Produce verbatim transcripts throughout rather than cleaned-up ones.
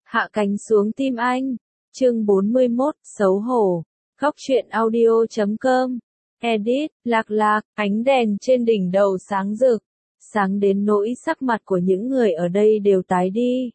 Hạ cánh xuống tim anh. Chương bốn mươi mốt, xấu hổ. Góc truyện audio chấm com. Edit, Lạc Lạc, ánh đèn trên đỉnh đầu sáng rực, sáng đến nỗi sắc mặt của những người ở đây đều tái đi.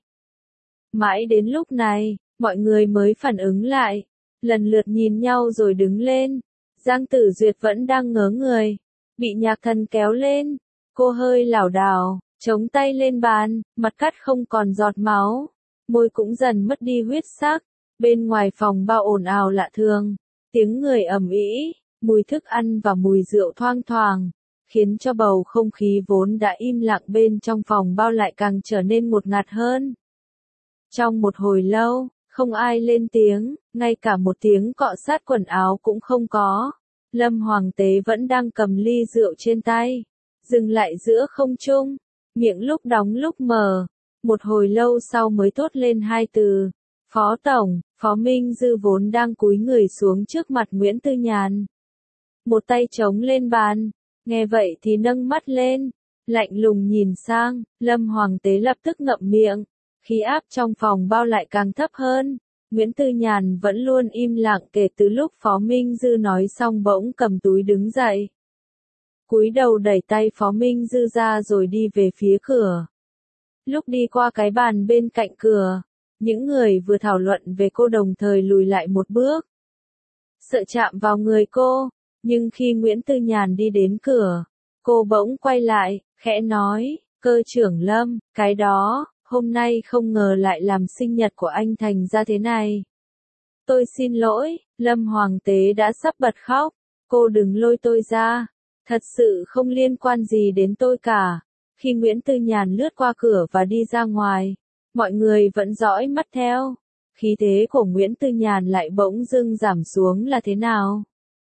Mãi đến lúc này, mọi người mới phản ứng lại, lần lượt nhìn nhau rồi đứng lên. Giang Tử Duyệt vẫn đang ngớ người, bị Nhạc Thần kéo lên, cô hơi lảo đảo, chống tay lên bàn, mặt cắt không còn giọt máu, môi cũng dần mất đi huyết sắc. Bên ngoài phòng bao ồn ào lạ thường, tiếng người ầm ĩ, mùi thức ăn và mùi rượu thoang thoảng, khiến cho bầu không khí vốn đã im lặng bên trong phòng bao lại càng trở nên ngột ngạt hơn. Trong một hồi lâu, không ai lên tiếng, ngay cả một tiếng cọ sát quần áo cũng không có. Lâm Hoàng Tế vẫn đang cầm ly rượu trên tay, dừng lại giữa không trung, miệng lúc đóng lúc mở, một hồi lâu sau mới thốt lên hai từ. Phó Tổng. Phó Minh Dư vốn đang cúi người xuống trước mặt Nguyễn Tư Nhàn, một tay chống lên bàn, nghe vậy thì nâng mắt lên, lạnh lùng nhìn sang. Lâm Hoàng Tế lập tức ngậm miệng, khí áp trong phòng bao lại càng thấp hơn. Nguyễn Tư Nhàn vẫn luôn im lặng kể từ lúc Phó Minh Dư nói xong bỗng cầm túi đứng dậy, cúi đầu đẩy tay Phó Minh Dư ra rồi đi về phía cửa. Lúc đi qua cái bàn bên cạnh cửa, những người vừa thảo luận về cô đồng thời lùi lại một bước, sợ chạm vào người cô, nhưng khi Nguyễn Tư Nhàn đi đến cửa, cô bỗng quay lại, khẽ nói, Cơ trưởng Lâm, cái đó, hôm nay không ngờ lại làm sinh nhật của anh thành ra thế này. Tôi xin lỗi. Lâm Hoàng Tế đã sắp bật khóc, cô đừng lôi tôi ra, thật sự không liên quan gì đến tôi cả. Khi Nguyễn Tư Nhàn lướt qua cửa và đi ra ngoài, mọi người vẫn dõi mắt theo. Khí thế của Nguyễn Tư Nhàn lại bỗng dưng giảm xuống là thế nào?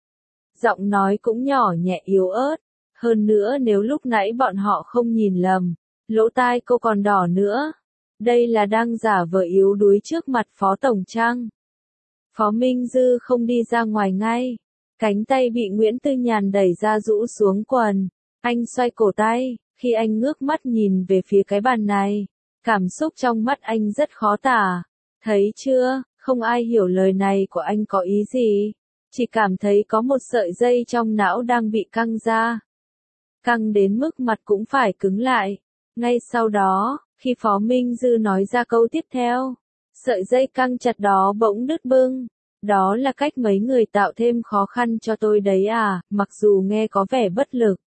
Giọng nói cũng nhỏ nhẹ yếu ớt. Hơn nữa nếu lúc nãy bọn họ không nhìn lầm, lỗ tai cô còn đỏ nữa. Đây là đang giả vờ yếu đuối trước mặt Phó Tổng Trang. Phó Minh Dư không đi ra ngoài ngay. Cánh tay bị Nguyễn Tư Nhàn đẩy ra rũ xuống quần. Anh xoay cổ tay, khi anh ngước mắt nhìn về phía cái bàn này. Cảm xúc trong mắt anh rất khó tả. Thấy chưa, không ai hiểu lời này của anh có ý gì. Chỉ cảm thấy có một sợi dây trong não đang bị căng ra. Căng đến mức mặt cũng phải cứng lại. Ngay sau đó, khi Phó Minh Dư nói ra câu tiếp theo, sợi dây căng chặt đó bỗng đứt bưng. Đó là cách mấy người tạo thêm khó khăn cho tôi đấy à, mặc dù nghe có vẻ bất lực,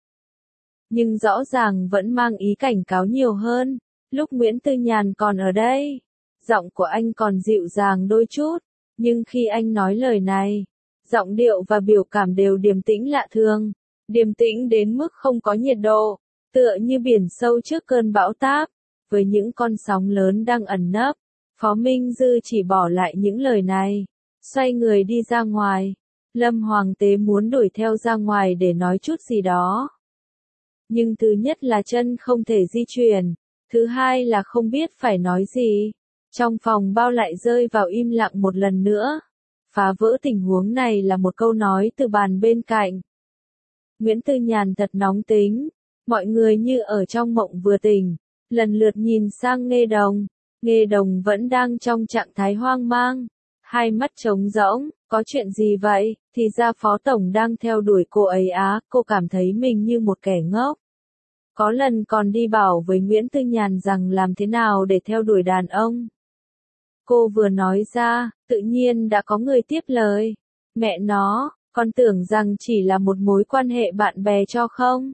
nhưng rõ ràng vẫn mang ý cảnh cáo nhiều hơn. Lúc Nguyễn Tư Nhàn còn ở đây, giọng của anh còn dịu dàng đôi chút, nhưng khi anh nói lời này, giọng điệu và biểu cảm đều điềm tĩnh lạ thường, điềm tĩnh đến mức không có nhiệt độ, tựa như biển sâu trước cơn bão táp, với những con sóng lớn đang ẩn nấp. Phó Minh Dư chỉ bỏ lại những lời này, xoay người đi ra ngoài. Lâm Hoàng Tế muốn đuổi theo ra ngoài để nói chút gì đó. Nhưng thứ nhất là chân không thể di chuyển. Thứ hai là không biết phải nói gì. Trong phòng bao lại rơi vào im lặng một lần nữa. Phá vỡ tình huống này là một câu nói từ bàn bên cạnh. Nguyễn Tư Nhàn thật nóng tính. Mọi người như ở trong mộng vừa tỉnh. Lần lượt nhìn sang Nghê Đồng. Nghê Đồng vẫn đang trong trạng thái hoang mang. Hai mắt trống rỗng. Có chuyện gì vậy? Thì ra Phó Tổng đang theo đuổi cô ấy á. Cô cảm thấy mình như một kẻ ngốc. Có lần còn đi bảo với Nguyễn Tư Nhàn rằng làm thế nào để theo đuổi đàn ông. Cô vừa nói ra, tự nhiên đã có người tiếp lời. Mẹ nó, con tưởng rằng chỉ là một mối quan hệ bạn bè cho không?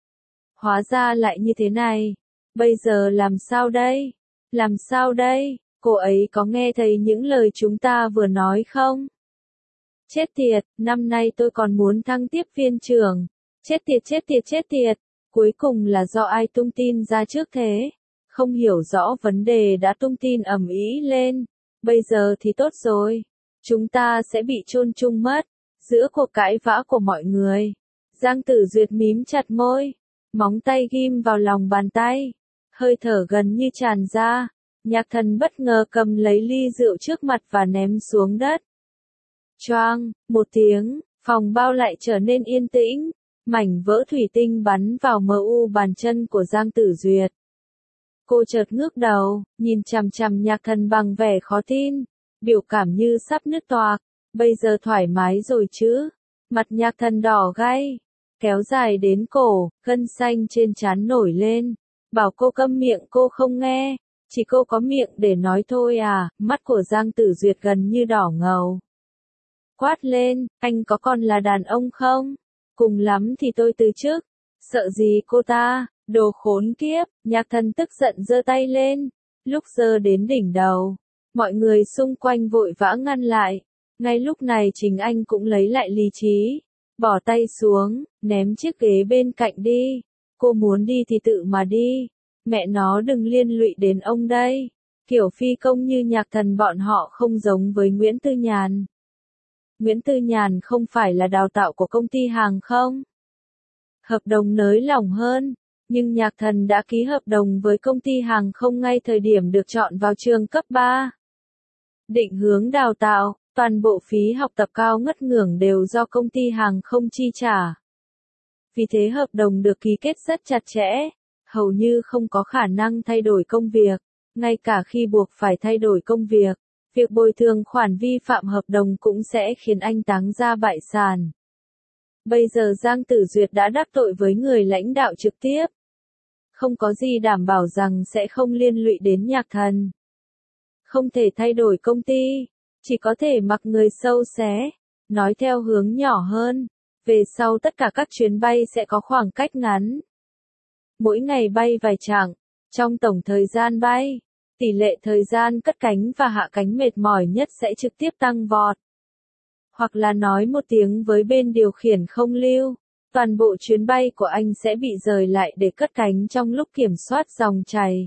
Hóa ra lại như thế này. Bây giờ làm sao đây? Làm sao đây? Cô ấy có nghe thấy những lời chúng ta vừa nói không? Chết tiệt, năm nay tôi còn muốn thăng tiếp viên trưởng. Chết tiệt chết tiệt chết tiệt. Cuối cùng là do ai tung tin ra trước thế? Không hiểu rõ vấn đề đã tung tin ầm ĩ lên. Bây giờ thì tốt rồi. Chúng ta sẽ bị chôn chung mất. Giữa cuộc cãi vã của mọi người, Giang Tử Duyệt mím chặt môi, móng tay ghim vào lòng bàn tay, hơi thở gần như tràn ra. Nhạc Thần bất ngờ cầm lấy ly rượu trước mặt và ném xuống đất. Choang, một tiếng, phòng bao lại trở nên yên tĩnh. Mảnh vỡ thủy tinh bắn vào mờ u bàn chân của Giang Tử Duyệt. Cô chợt ngước đầu, nhìn chằm chằm Nhạc Thần bằng vẻ khó tin, biểu cảm như sắp nứt toạc. Bây giờ thoải mái rồi chứ? Mặt Nhạc Thần đỏ gay, kéo dài đến cổ, gân xanh trên trán nổi lên. Bảo cô câm miệng cô không nghe, chỉ cô có miệng để nói thôi à? Mắt của Giang Tử Duyệt gần như đỏ ngầu. Quát lên, anh có còn là đàn ông không? Cùng lắm thì tôi từ chức. Sợ gì cô ta? Đồ khốn kiếp. Nhạc Thần tức giận giơ tay lên. Lúc giơ đến đỉnh đầu, mọi người xung quanh vội vã ngăn lại. Ngay lúc này chính anh cũng lấy lại lý trí, bỏ tay xuống, ném chiếc ghế bên cạnh đi. Cô muốn đi thì tự mà đi, mẹ nó đừng liên lụy đến ông đây. Kiểu phi công như Nhạc Thần bọn họ không giống với Nguyễn Tư Nhàn. Nguyễn Tư Nhàn không phải là đào tạo của công ty hàng không? Hợp đồng nới lỏng hơn, nhưng Nhạc Thần đã ký hợp đồng với công ty hàng không ngay thời điểm được chọn vào trường cấp ba. Định hướng đào tạo, toàn bộ phí học tập cao ngất ngưởng đều do công ty hàng không chi trả. Vì thế hợp đồng được ký kết rất chặt chẽ, hầu như không có khả năng thay đổi công việc. Ngay cả khi buộc phải thay đổi công việc, việc bồi thường khoản vi phạm hợp đồng cũng sẽ khiến anh táng ra bại sản. Bây giờ Giang Tử Duyệt đã đắc tội với người lãnh đạo trực tiếp. Không có gì đảm bảo rằng sẽ không liên lụy đến Nhạc Thần. Không thể thay đổi công ty, chỉ có thể mặc người sâu xé. Nói theo hướng nhỏ hơn, về sau tất cả các chuyến bay sẽ có khoảng cách ngắn. Mỗi ngày bay vài chặng, trong tổng thời gian bay, tỷ lệ thời gian cất cánh và hạ cánh mệt mỏi nhất sẽ trực tiếp tăng vọt. Hoặc là nói một tiếng với bên điều khiển không lưu, toàn bộ chuyến bay của anh sẽ bị rời lại để cất cánh trong lúc kiểm soát dòng chảy.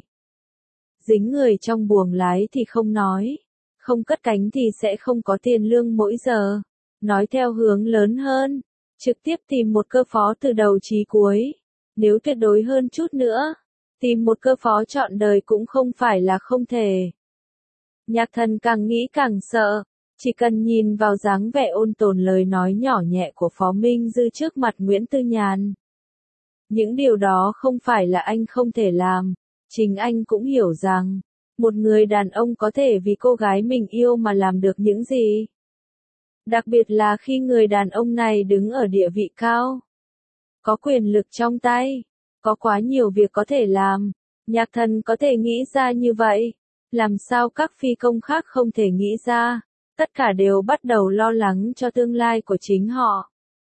Dính người trong buồng lái thì không nói, không cất cánh thì sẽ không có tiền lương mỗi giờ. Nói theo hướng lớn hơn, trực tiếp tìm một cơ phó từ đầu chí cuối. Nếu tuyệt đối hơn chút nữa, tìm một cơ phó trọn đời cũng không phải là không thể. Nhạc Thần càng nghĩ càng sợ, chỉ cần nhìn vào dáng vẻ ôn tồn lời nói nhỏ nhẹ của Phó Minh Dư trước mặt Nguyễn Tư Nhàn. Những điều đó không phải là anh không thể làm, chính anh cũng hiểu rằng, một người đàn ông có thể vì cô gái mình yêu mà làm được những gì. Đặc biệt là khi người đàn ông này đứng ở địa vị cao, có quyền lực trong tay, có quá nhiều việc có thể làm. Nhạc Thần có thể nghĩ ra như vậy, làm sao các phi công khác không thể nghĩ ra? Tất cả đều bắt đầu lo lắng cho tương lai của chính họ.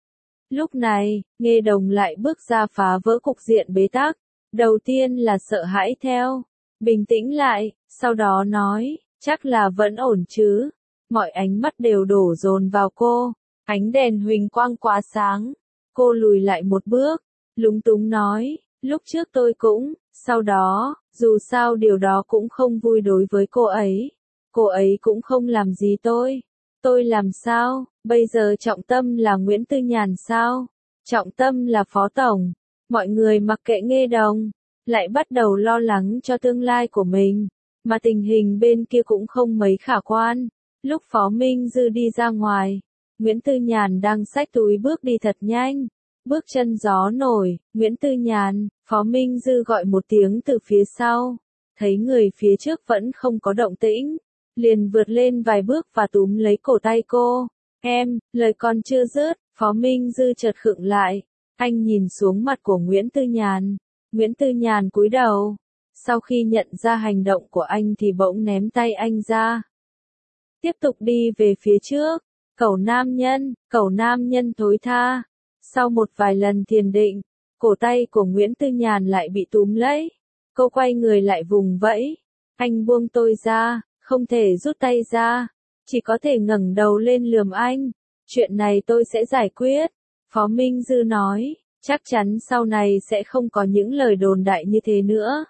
Lúc này, Nghê Đồng lại bước ra phá vỡ cục diện bế tắc. Đầu tiên là sợ hãi theo, bình tĩnh lại, sau đó nói, chắc là vẫn ổn chứ. Mọi ánh mắt đều đổ dồn vào cô, ánh đèn huỳnh quang quá sáng. Cô lùi lại một bước, lúng túng nói, lúc trước tôi cũng, sau đó, dù sao điều đó cũng không vui đối với cô ấy. Cô ấy cũng không làm gì tôi. Tôi làm sao? Bây giờ trọng tâm là Nguyễn Tư Nhàn sao? Trọng tâm là Phó Tổng. Mọi người mặc kệ Nghê Đồng, lại bắt đầu lo lắng cho tương lai của mình. Mà tình hình bên kia cũng không mấy khả quan. Lúc Phó Minh Dư đi ra ngoài, Nguyễn Tư Nhàn đang xách túi bước đi thật nhanh. Bước chân gió nổi, Nguyễn Tư Nhàn, Phó Minh Dư gọi một tiếng từ phía sau. Thấy người phía trước vẫn không có động tĩnh, liền vượt lên vài bước và túm lấy cổ tay cô. Em, lời còn chưa dứt, Phó Minh Dư chợt khựng lại. Anh nhìn xuống mặt của Nguyễn Tư Nhàn. Nguyễn Tư Nhàn cúi đầu. Sau khi nhận ra hành động của anh thì bỗng ném tay anh ra. Tiếp tục đi về phía trước. Cẩu nam nhân, cẩu nam nhân thối tha. Sau một vài lần thiền định, cổ tay của Nguyễn Tư Nhàn lại bị túm lấy. Cô quay người lại vùng vẫy. Anh buông tôi ra, không thể rút tay ra. Chỉ có thể ngẩng đầu lên lườm anh. Chuyện này tôi sẽ giải quyết. Phó Minh Dư nói, chắc chắn sau này sẽ không có những lời đồn đại như thế nữa.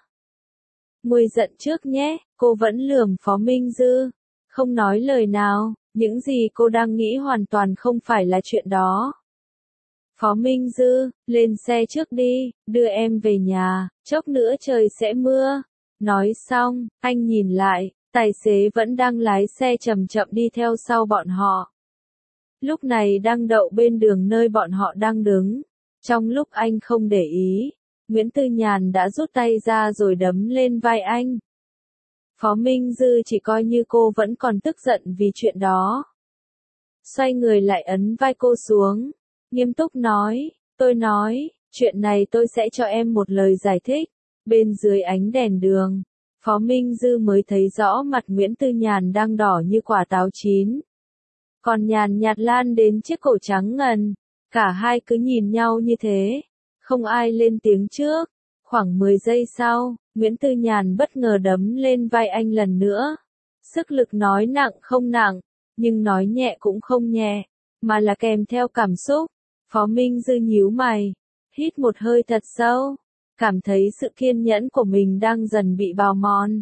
Nguôi giận trước nhé, cô vẫn lườm Phó Minh Dư. Không nói lời nào, những gì cô đang nghĩ hoàn toàn không phải là chuyện đó. Phó Minh Dư, lên xe trước đi, đưa em về nhà, chốc nữa trời sẽ mưa. Nói xong, anh nhìn lại, tài xế vẫn đang lái xe chậm chậm đi theo sau bọn họ. Lúc này đang đậu bên đường nơi bọn họ đang đứng. Trong lúc anh không để ý, Nguyễn Tư Nhàn đã rút tay ra rồi đấm lên vai anh. Phó Minh Dư chỉ coi như cô vẫn còn tức giận vì chuyện đó. Xoay người lại ấn vai cô xuống, nghiêm túc nói, tôi nói, chuyện này tôi sẽ cho em một lời giải thích. Bên dưới ánh đèn đường, Phó Minh Dư mới thấy rõ mặt Nguyễn Tư Nhàn đang đỏ như quả táo chín. Còn nhàn nhạt lan đến chiếc cổ trắng ngần, cả hai cứ nhìn nhau như thế, không ai lên tiếng trước. Khoảng mười giây sau, Nguyễn Tư Nhàn bất ngờ đấm lên vai anh lần nữa. Sức lực nói nặng không nặng, nhưng nói nhẹ cũng không nhẹ, mà là kèm theo cảm xúc. Phó Minh Dư nhíu mày, hít một hơi thật sâu, cảm thấy sự kiên nhẫn của mình đang dần bị bào mòn.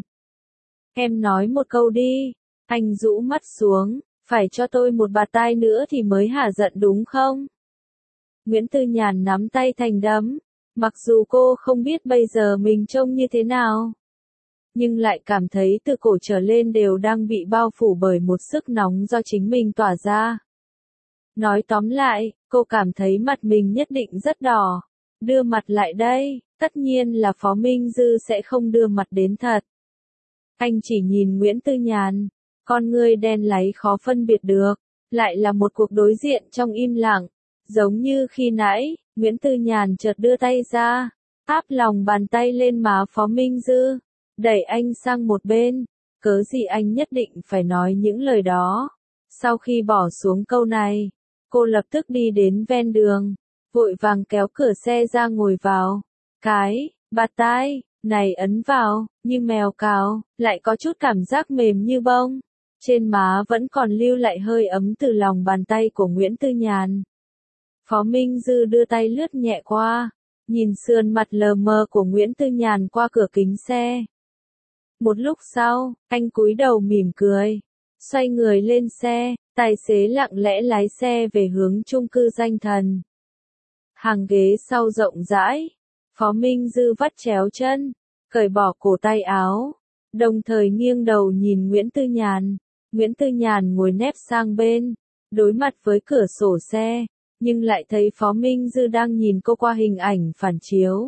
Em nói một câu đi, anh rũ mắt xuống, phải cho tôi một bạt tai nữa thì mới hả giận đúng không? Nguyễn Tư Nhàn nắm tay thành đấm, mặc dù cô không biết bây giờ mình trông như thế nào, nhưng lại cảm thấy từ cổ trở lên đều đang bị bao phủ bởi một sức nóng do chính mình tỏa ra. Nói tóm lại, cô cảm thấy mặt mình nhất định rất đỏ. Đưa mặt lại đây, tất nhiên là Phó Minh Dư sẽ không đưa mặt đến thật. Anh chỉ nhìn Nguyễn Tư Nhàn, con người đen láy khó phân biệt được, lại là một cuộc đối diện trong im lặng. Giống như khi nãy, Nguyễn Tư Nhàn chợt đưa tay ra, áp lòng bàn tay lên má Phó Minh Dư, đẩy anh sang một bên. Cớ gì anh nhất định phải nói những lời đó? Sau khi bỏ xuống câu này, cô lập tức đi đến ven đường, vội vàng kéo cửa xe ra ngồi vào. Cái bạt tai này ấn vào như mèo cào, lại có chút cảm giác mềm như bông. Trên má vẫn còn lưu lại hơi ấm từ lòng bàn tay của Nguyễn Tư Nhàn. Phó Minh Dư đưa tay lướt nhẹ qua, nhìn sườn mặt lờ mờ của Nguyễn Tư Nhàn qua cửa kính xe. Một lúc sau, anh cúi đầu mỉm cười, xoay người lên xe, tài xế lặng lẽ lái xe về hướng chung cư Danh Thần. Hàng ghế sau rộng rãi, Phó Minh Dư vắt chéo chân, cởi bỏ cổ tay áo, đồng thời nghiêng đầu nhìn Nguyễn Tư Nhàn. Nguyễn Tư Nhàn ngồi nép sang bên, đối mặt với cửa sổ xe, nhưng lại thấy Phó Minh Dư đang nhìn cô qua hình ảnh phản chiếu.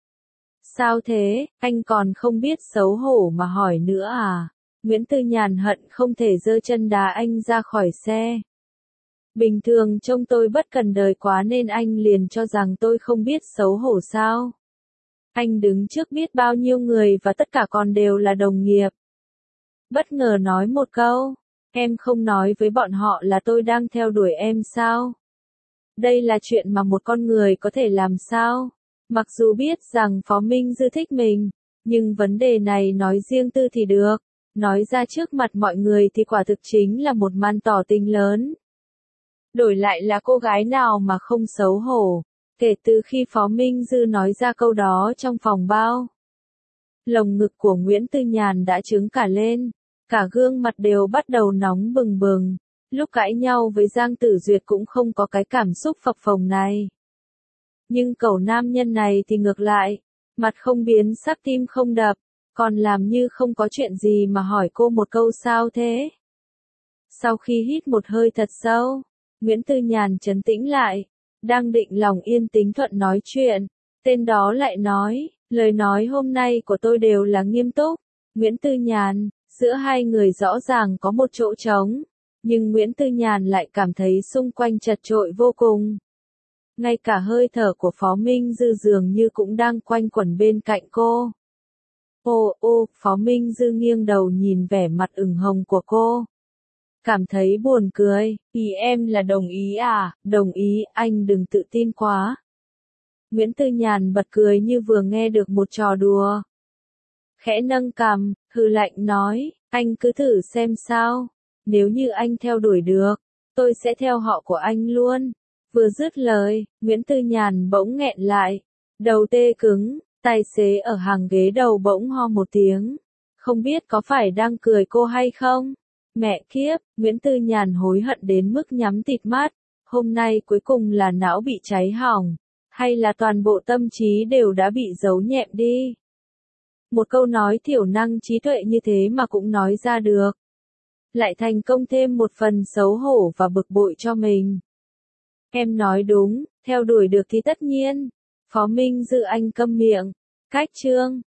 Sao thế, anh còn không biết xấu hổ mà hỏi nữa à? Nguyễn Tư Nhàn hận không thể giơ chân đá anh ra khỏi xe. Bình thường trông tôi bất cần đời quá nên anh liền cho rằng tôi không biết xấu hổ sao? Anh đứng trước biết bao nhiêu người và tất cả còn đều là đồng nghiệp. Bất ngờ nói một câu, em không nói với bọn họ là tôi đang theo đuổi em sao? Đây là chuyện mà một con người có thể làm sao? Mặc dù biết rằng Phó Minh Dư thích mình, nhưng vấn đề này nói riêng tư thì được, nói ra trước mặt mọi người thì quả thực chính là một màn tỏ tình lớn. Đổi lại là cô gái nào mà không xấu hổ, kể từ khi Phó Minh Dư nói ra câu đó trong phòng bao. Lồng ngực của Nguyễn Tư Nhàn đã trướng cả lên, cả gương mặt đều bắt đầu nóng bừng bừng. Lúc cãi nhau với Giang Tử Duyệt cũng không có cái cảm xúc phập phồng này. Nhưng cậu nam nhân này thì ngược lại, mặt không biến sắc tim không đập, còn làm như không có chuyện gì mà hỏi cô một câu sao thế. Sau khi hít một hơi thật sâu, Nguyễn Tư Nhàn trấn tĩnh lại, đang định lòng yên tính thuận nói chuyện, tên đó lại nói, lời nói hôm nay của tôi đều là nghiêm túc. Nguyễn Tư Nhàn, giữa hai người rõ ràng có một chỗ trống, nhưng Nguyễn Tư Nhàn lại cảm thấy xung quanh chật chội vô cùng. Ngay cả hơi thở của Phó Minh Dư dường như cũng đang quanh quẩn bên cạnh cô. Ô ô, Phó Minh Dư nghiêng đầu nhìn vẻ mặt ửng hồng của cô. Cảm thấy buồn cười, ý em là đồng ý à, đồng ý, anh đừng tự tin quá. Nguyễn Tư Nhàn bật cười như vừa nghe được một trò đùa. Khẽ nâng cằm, hừ lạnh nói, anh cứ thử xem sao, nếu như anh theo đuổi được, tôi sẽ theo họ của anh luôn. Vừa dứt lời, Nguyễn Tư Nhàn bỗng nghẹn lại, đầu tê cứng, tài xế ở hàng ghế đầu bỗng ho một tiếng, không biết có phải đang cười cô hay không? Mẹ kiếp, Nguyễn Tư Nhàn hối hận đến mức nhắm tịt mắt, hôm nay cuối cùng là não bị cháy hỏng, hay là toàn bộ tâm trí đều đã bị giấu nhẹm đi? Một câu nói thiểu năng trí tuệ như thế mà cũng nói ra được. Lại thành công thêm một phần xấu hổ và bực bội cho mình. Em nói đúng, theo đuổi được thì tất nhiên, Phó Minh Dư Anh câm miệng. Cách chương